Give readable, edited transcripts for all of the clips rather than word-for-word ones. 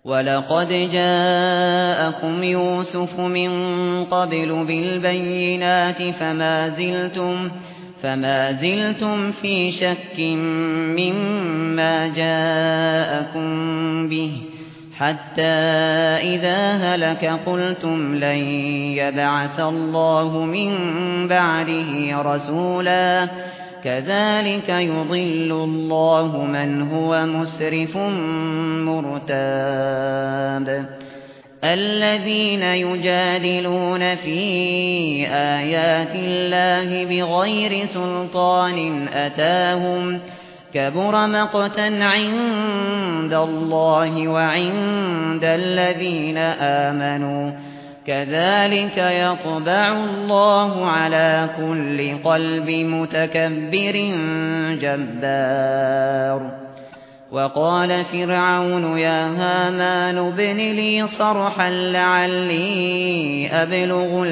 وَلَقَدْ جَاءَكُمْ يُوسُفُ مِن قَبْلُ بِالْبَيِّنَاتِ فما زلتم في شك مما جاءكم به حتى إذا هلك قلتم لن يبعث الله من بعده رسولا كذلك يضل الله من هو مسرف مرتاب الذين يجادلون في آيات الله بغير سلطان أتاهم كبر مقتا عند الله وعند الذين آمنوا كذلك يطبع الله على كل قلب متكبر جبار وقال فرعون يا هامان ابن لي صرحا لعلي أبلغ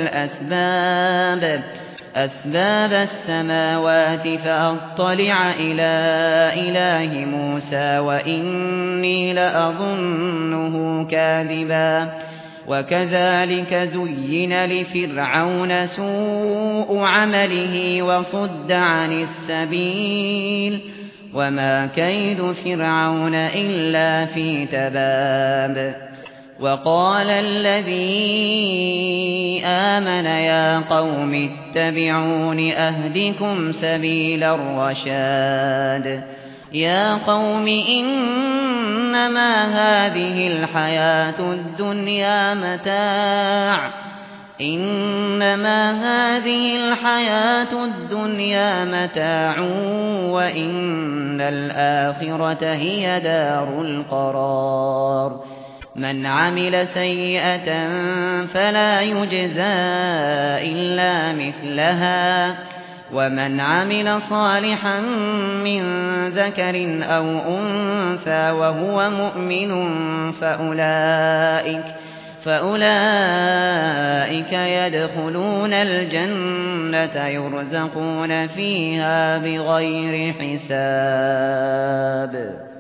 أسباب السماوات فأطلع إلى إله موسى وإني لأظنه كاذبا وكذلك زين لفرعون سوء عمله وصد عن السبيل وما كيد فرعون إلا في تباب وقال الذي آمن يا قوم اتبعون أهدكم سبيل الرشاد يا قوم إنما هذه الحياة الدنيا متاع وإن الآخرة هي دار القرار من عمل سيئة فلا يجزى إلا مثلها ومن عمل صالحا من ذكر أو أنثى وهو مؤمن فأولئك يدخلون الجنة يرزقون فيها بغير حساب